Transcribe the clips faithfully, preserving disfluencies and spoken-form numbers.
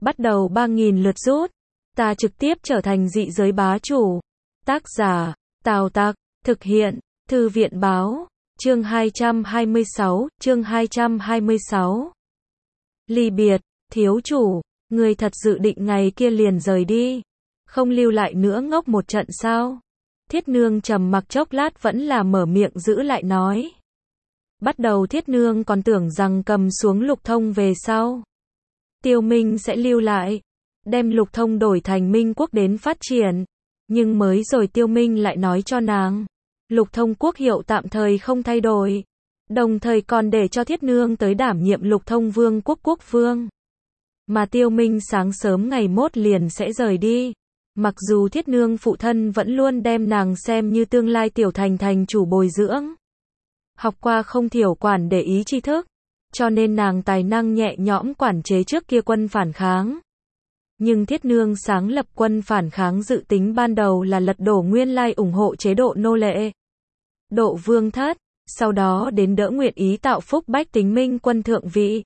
Bắt đầu ba nghìn lượt rút. Ta trực tiếp trở thành dị giới bá chủ. Tác giả, Tào Tặc, thực hiện, Thư viện báo, chương hai trăm hai mươi sáu, chương hai trăm hai mươi sáu. Ly biệt, thiếu chủ, người thật dự định ngày kia liền rời đi, không lưu lại nữa ngốc một trận sao? Thiết Nương trầm mặc chốc lát vẫn là mở miệng giữ lại nói. Bắt đầu Thiết Nương còn tưởng rằng cầm xuống Lục Thông về sau, Tiêu Minh sẽ lưu lại, đem Lục Thông đổi thành Minh quốc đến phát triển. Nhưng mới rồi Tiêu Minh lại nói cho nàng, Lục Thông quốc hiệu tạm thời không thay đổi, đồng thời còn để cho Thiết Nương tới đảm nhiệm Lục Thông vương quốc quốc vương. Mà Tiêu Minh sáng sớm ngày mốt liền sẽ rời đi. Mặc dù Thiết Nương phụ thân vẫn luôn đem nàng xem như tương lai tiểu thành thành chủ bồi dưỡng, học qua không thiểu quản để ý tri thức, cho nên nàng tài năng nhẹ nhõm quản chế trước kia quân phản kháng. Nhưng Thiết Nương sáng lập quân phản kháng dự tính ban đầu là lật đổ nguyên lai ủng hộ chế độ nô lệ, độ vương thất, sau đó đến đỡ nguyện ý tạo phúc bách tính Minh quân thượng vị.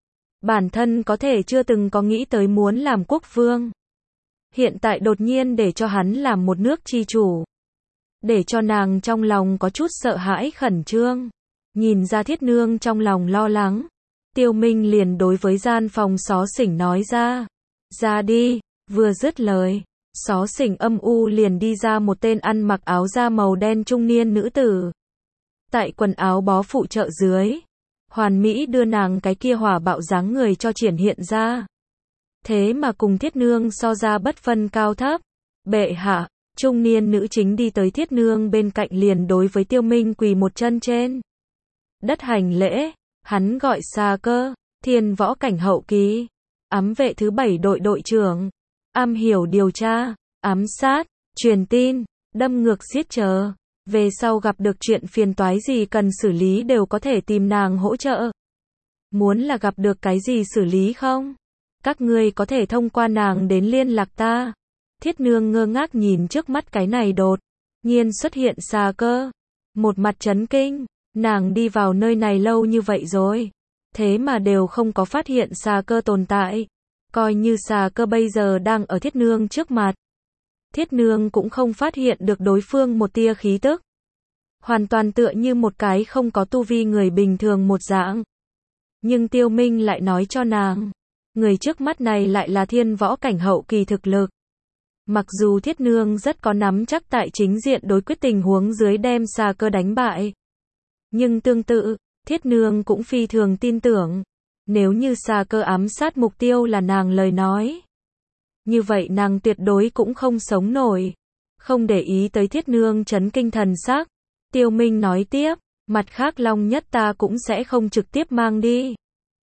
Bản thân có thể chưa từng có nghĩ tới muốn làm quốc vương. Hiện tại đột nhiên để cho hắn làm một nước chi chủ, để cho nàng trong lòng có chút sợ hãi khẩn trương. Nhìn ra Thiết Nương trong lòng lo lắng, Tiêu Minh liền đối với gian phòng xó xỉnh nói ra, ra đi. Vừa dứt lời, xó xỉnh âm u liền đi ra một tên ăn mặc áo da màu đen trung niên nữ tử. Tại quần áo bó phụ trợ dưới, hoàn mỹ đưa nàng cái kia hỏa bạo dáng người cho triển hiện ra. Thế mà cùng Thiết Nương so ra bất phân cao thấp. Bệ hạ, trung niên nữ chính đi tới Thiết Nương bên cạnh liền đối với Tiêu Minh quỳ một chân trên đất hành lễ. Hắn gọi Sa Cơ, thiên võ cảnh hậu kỳ, ám vệ thứ bảy đội đội trưởng, am hiểu điều tra, ám sát, truyền tin, đâm ngược giết chờ. Về sau gặp được chuyện phiền toái gì cần xử lý đều có thể tìm nàng hỗ trợ. Muốn là gặp được cái gì xử lý không? Các ngươi có thể thông qua nàng đến liên lạc ta. Thiết Nương ngơ ngác nhìn trước mắt cái này đột nhiên xuất hiện Sa Cơ, một mặt chấn kinh. Nàng đi vào nơi này lâu như vậy rồi, thế mà đều không có phát hiện Sa Cơ tồn tại. Coi như Sa Cơ bây giờ đang ở Thiết Nương trước mặt, Thiết Nương cũng không phát hiện được đối phương một tia khí tức. Hoàn toàn tựa như một cái không có tu vi người bình thường một dạng. Nhưng Tiêu Minh lại nói cho nàng, người trước mắt này lại là thiên võ cảnh hậu kỳ thực lực. Mặc dù Thiết Nương rất có nắm chắc tại chính diện đối quyết tình huống dưới đem Sa Cơ đánh bại, nhưng tương tự, Thiết Nương cũng phi thường tin tưởng, nếu như Sa Cơ ám sát mục tiêu là nàng lời nói, như vậy nàng tuyệt đối cũng không sống nổi. Không để ý tới Thiết Nương chấn kinh thần sắc, Tiêu Minh nói tiếp, mặt khác Long Nhất ta cũng sẽ không trực tiếp mang đi.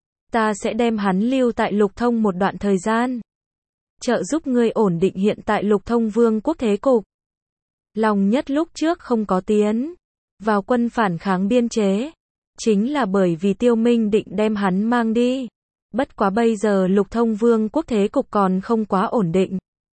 Ta sẽ đem hắn lưu tại Lục Thông một đoạn thời gian, trợ giúp ngươi ổn định hiện tại Lục Thông vương quốc thế cục. Long Nhất lúc trước không có tiến vào quân phản kháng biên chế, chính là bởi vì Tiêu Minh định đem hắn mang đi. Bất quá bây giờ Lục Thông vương quốc thế cục còn không quá ổn định,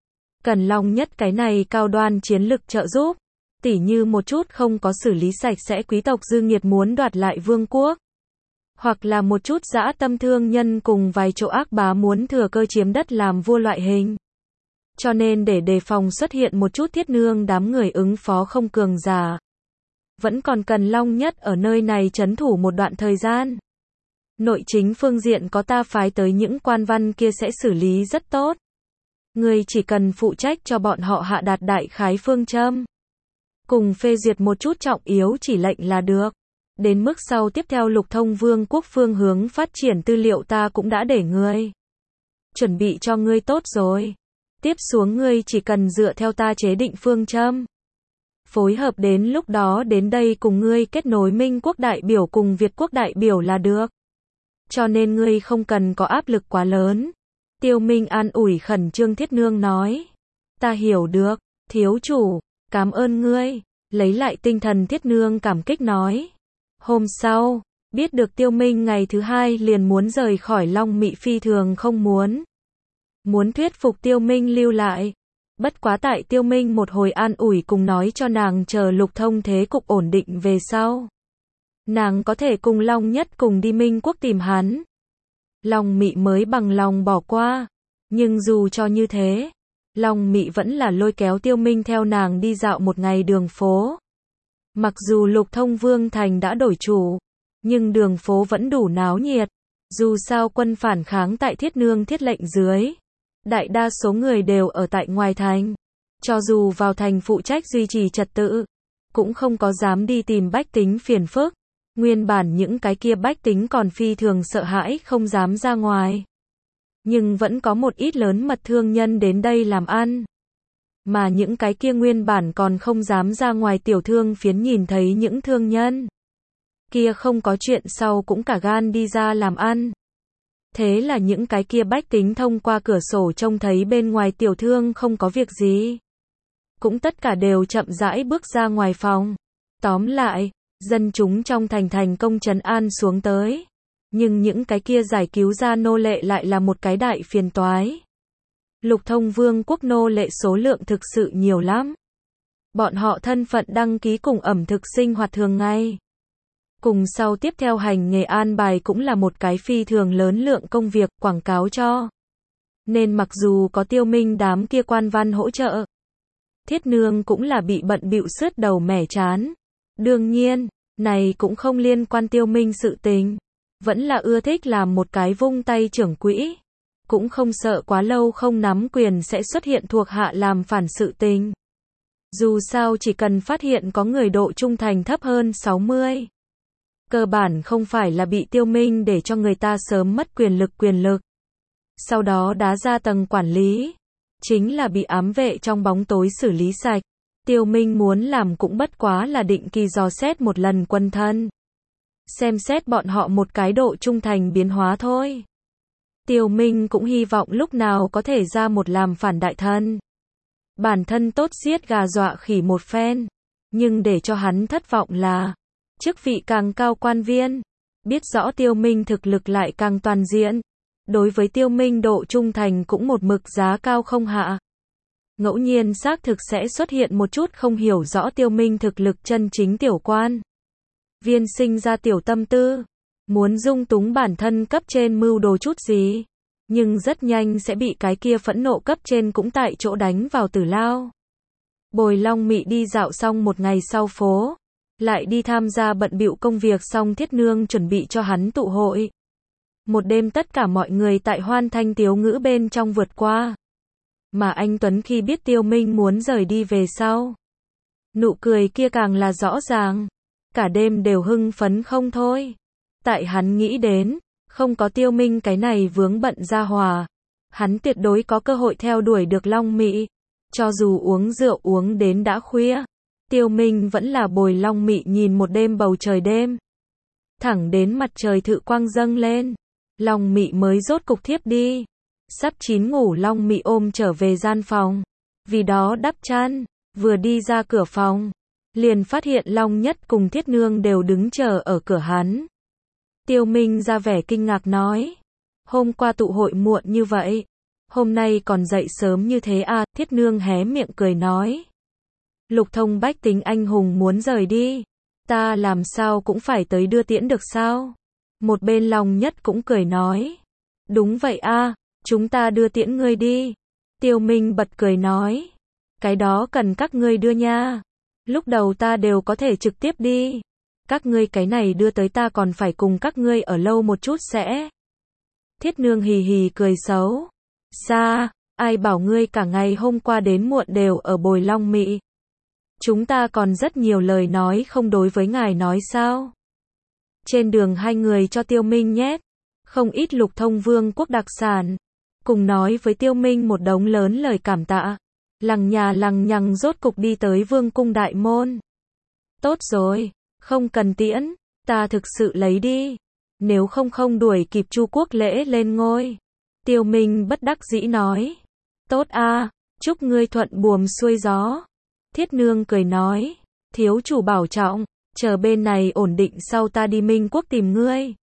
cần Long Nhất cái này cao đoan chiến lực trợ giúp, tỉ như một chút không có xử lý sạch sẽ quý tộc dư nghiệt muốn đoạt lại vương quốc, hoặc là một chút dã tâm thương nhân cùng vài chỗ ác bá muốn thừa cơ chiếm đất làm vua loại hình. Cho nên để đề phòng xuất hiện một chút Thiết Nương đám người ứng phó không cường giả, vẫn còn cần Long Nhất ở nơi này trấn thủ một đoạn thời gian. Nội chính phương diện có ta phái tới những quan văn kia sẽ xử lý rất tốt. Ngươi chỉ cần phụ trách cho bọn họ hạ đạt đại khái phương châm, cùng phê duyệt một chút trọng yếu chỉ lệnh là được. Đến mức sau tiếp theo Lục Thông vương quốc phương hướng phát triển tư liệu ta cũng đã để ngươi chuẩn bị cho ngươi tốt rồi. Tiếp xuống ngươi chỉ cần dựa theo ta chế định phương châm, phối hợp đến lúc đó đến đây cùng ngươi kết nối Minh quốc đại biểu cùng Việt quốc đại biểu là được. Cho nên ngươi không cần có áp lực quá lớn. Tiêu Minh an ủi khẩn trương Thiết Nương nói. Ta hiểu được, thiếu chủ, cảm ơn ngươi. Lấy lại tinh thần Thiết Nương cảm kích nói. Hôm sau, biết được Tiêu Minh ngày thứ hai liền muốn rời khỏi Long Mị phi thường không muốn. Muốn thuyết phục Tiêu Minh lưu lại. Bất quá tại Tiêu Minh một hồi an ủi cùng nói cho nàng chờ Lục Thông thế cục ổn định về sau, nàng có thể cùng Long Nhất cùng đi Minh quốc tìm hắn. Long Mị mới bằng lòng bỏ qua. Nhưng dù cho như thế, Long Mị vẫn là lôi kéo Tiêu Minh theo nàng đi dạo một ngày đường phố. Mặc dù Lục Thông Vương Thành đã đổi chủ, nhưng đường phố vẫn đủ náo nhiệt. Dù sao quân phản kháng tại Thiết Nương thiết lệnh dưới, đại đa số người đều ở tại ngoài thành. Cho dù vào thành phụ trách duy trì trật tự, cũng không có dám đi tìm bách tính phiền phức. Nguyên bản những cái kia bách tính còn phi thường sợ hãi không dám ra ngoài. Nhưng vẫn có một ít lớn mật thương nhân đến đây làm ăn. Mà những cái kia nguyên bản còn không dám ra ngoài tiểu thương phiến nhìn thấy những thương nhân kia không có chuyện sau cũng cả gan đi ra làm ăn. Thế là những cái kia bách tính thông qua cửa sổ trông thấy bên ngoài tiểu thương không có việc gì, cũng tất cả đều chậm rãi bước ra ngoài phòng. Tóm lại, dân chúng trong thành thành công trấn an xuống tới. Nhưng những cái kia giải cứu ra nô lệ lại là một cái đại phiền toái. Lục Thông Vương quốc nô lệ số lượng thực sự nhiều lắm. Bọn họ thân phận đăng ký cùng ẩm thực sinh hoạt thường ngày. Cùng sau tiếp theo hành nghề an bài cũng là một cái phi thường lớn lượng công việc quảng cáo cho. Nên mặc dù có Tiêu Minh đám kia quan văn hỗ trợ, Thiết Nương cũng là bị bận bịu sứt đầu mẻ chán. Đương nhiên, này cũng không liên quan Tiêu Minh sự tình. Vẫn là ưa thích làm một cái vung tay trưởng quỹ. Cũng không sợ quá lâu không nắm quyền sẽ xuất hiện thuộc hạ làm phản sự tình. Dù sao chỉ cần phát hiện có người độ trung thành thấp hơn sáu mươi. Cơ bản không phải là bị Tiêu Minh để cho người ta sớm mất quyền lực quyền lực. Sau đó đá ra tầng quản lý. Chính là bị ám vệ trong bóng tối xử lý sạch. Tiêu Minh muốn làm cũng bất quá là định kỳ dò xét một lần quân thân. Xem xét bọn họ một cái độ trung thành biến hóa thôi. Tiêu Minh cũng hy vọng lúc nào có thể ra một làm phản đại thân. Bản thân tốt giết gà dọa khỉ một phen. Nhưng để cho hắn thất vọng là, chức vị càng cao quan viên, biết rõ Tiêu Minh thực lực lại càng toàn diện. Đối với Tiêu Minh độ trung thành cũng một mực giá cao không hạ. Ngẫu nhiên xác thực sẽ xuất hiện một chút không hiểu rõ Tiêu Minh thực lực chân chính tiểu quan viên sinh ra tiểu tâm tư, muốn dung túng bản thân cấp trên mưu đồ chút gì, nhưng rất nhanh sẽ bị cái kia phẫn nộ cấp trên cũng tại chỗ đánh vào tử lao. Bồi Long Mị đi dạo xong một ngày sau phố, lại đi tham gia bận bịu công việc xong Thiết Nương chuẩn bị cho hắn tụ hội. Một đêm tất cả mọi người tại hoan thanh tiếu ngữ bên trong vượt qua. Mà anh Tuấn khi biết Tiêu Minh muốn rời đi về sau, nụ cười kia càng là rõ ràng. Cả đêm đều hưng phấn không thôi. Tại hắn nghĩ đến, không có Tiêu Minh cái này vướng bận ra hòa, hắn tuyệt đối có cơ hội theo đuổi được Long Mị. Cho dù uống rượu uống đến đã khuya, Tiêu Minh vẫn là bồi Long Mị nhìn một đêm bầu trời đêm. Thẳng đến mặt trời thự quang dâng lên, Long Mị mới rốt cục thiếp đi. Sắp chín ngủ Long Mị ôm trở về gian phòng. Vì đó đắp chăn, vừa đi ra cửa phòng, liền phát hiện Long Nhất cùng Thiết Nương đều đứng chờ ở cửa hắn. Tiêu Minh ra vẻ kinh ngạc nói, hôm qua tụ hội muộn như vậy, hôm nay còn dậy sớm như thế à? Thiết Nương hé miệng cười nói, Lục Thông bách tính anh hùng muốn rời đi, ta làm sao cũng phải tới đưa tiễn được sao? Một bên Long Nhất cũng cười nói, đúng vậy a, chúng ta đưa tiễn ngươi đi. Tiêu Minh bật cười nói, cái đó cần các ngươi đưa nha. Lúc đầu ta đều có thể trực tiếp đi. Các ngươi cái này đưa tới ta còn phải cùng các ngươi ở lâu một chút sẽ. Thiết Nương hì hì cười xấu. Xa, ai bảo ngươi cả ngày hôm qua đến muộn đều ở bồi Long Mị. Chúng ta còn rất nhiều lời nói không đối với ngài nói sao. Trên đường hai người cho Tiêu Minh nhét không ít Lục Thông Vương quốc đặc sản, cùng nói với Tiêu Minh một đống lớn lời cảm tạ. Lằng nhà lằng nhằng rốt cục đi tới vương cung đại môn. Tốt rồi, không cần tiễn, ta thực sự lấy đi. Nếu không không đuổi kịp Chu quốc lễ lên ngôi. Tiêu Minh bất đắc dĩ nói. Tốt a, chúc ngươi thuận buồm xuôi gió. Thiết Nương cười nói, thiếu chủ bảo trọng, chờ bên này ổn định sau ta đi Minh quốc tìm ngươi.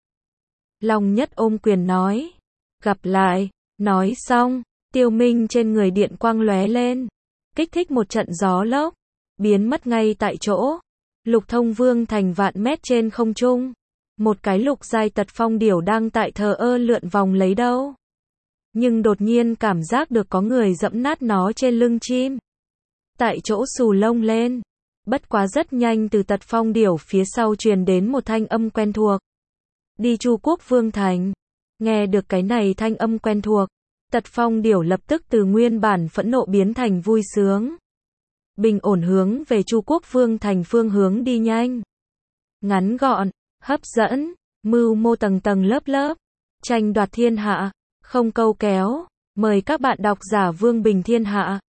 Long Nhất ôm quyền nói, gặp lại. Nói xong, Tiêu Minh trên người điện quang lóe lên, kích thích một trận gió lốc, biến mất ngay tại chỗ. Lục Thông Vương thành vạn mét trên không trung, một cái lục giai tật phong điểu đang tại thờ ơ lượn vòng lấy đâu. nhưng đột nhiên cảm giác được có người dẫm nát nó trên lưng chim. Tại chỗ xù lông lên. Bất quá rất nhanh từ Tật Phong Điểu phía sau truyền đến một thanh âm quen thuộc. Đi Chu Quốc Vương Thành. Nghe được cái này thanh âm quen thuộc, Tật Phong Điểu lập tức từ nguyên bản phẫn nộ biến thành vui sướng. Bình ổn hướng về Chu Quốc Vương Thành phương hướng đi nhanh. Ngắn gọn, hấp dẫn, mưu mô tầng tầng lớp lớp, tranh đoạt thiên hạ, không câu kéo. Mời các bạn đọc giả Vương Bình Thiên Hạ.